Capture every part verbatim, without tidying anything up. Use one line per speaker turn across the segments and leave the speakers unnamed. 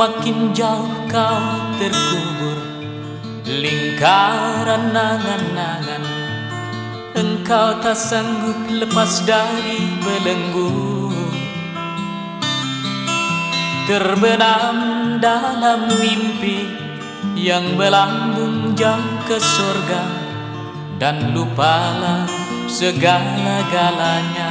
Makin jauh kau terkubur lingkaran angan-angan, engkau tak sanggup lepas dari belenggu. Terbenam dalam mimpi yang melambung jauh ke surga, dan lupalah segala-galanya.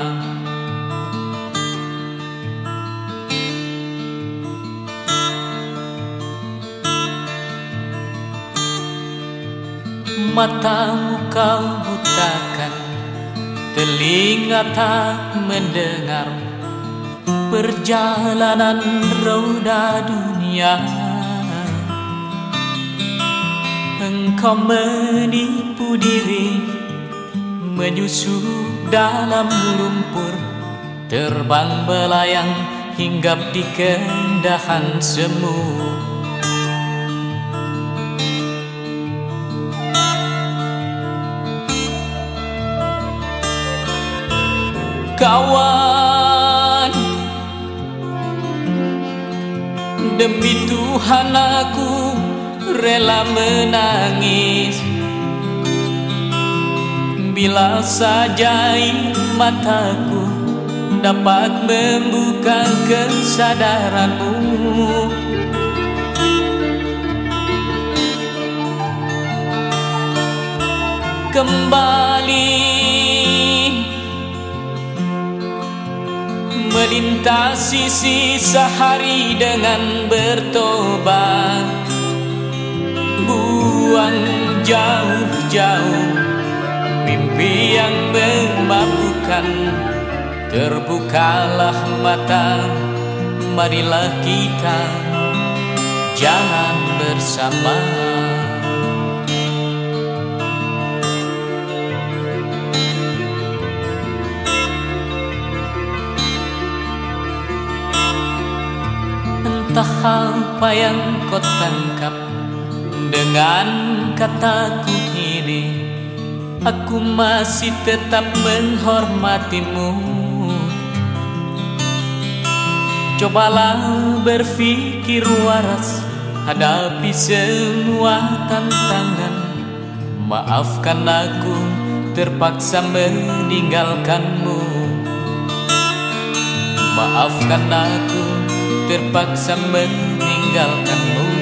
Matamu kau butakan, telinga tak mendengar perjalanan roda dunia. Engkau menipu diri, menyusup dalam lumpur, terbang belayang hinggap di keendahan semu. Kawan, demi Tuhan aku rela menangis bila saja mataku dapat membuka kesadaranmu. Kembali melintasi sisa hari dengan bertobat, buang jauh-jauh mimpi yang memabukkan. Terbukalah mata, marilah kita jalan bersama. Entah apa yang kau tangkap dengan kataku ini, aku masih tetap menghormatimu. Cobalah berpikir waras, hadapi semua tantangan. Maafkan aku terpaksa meninggalkanmu. Maafkan aku terpaksa meninggalkanmu.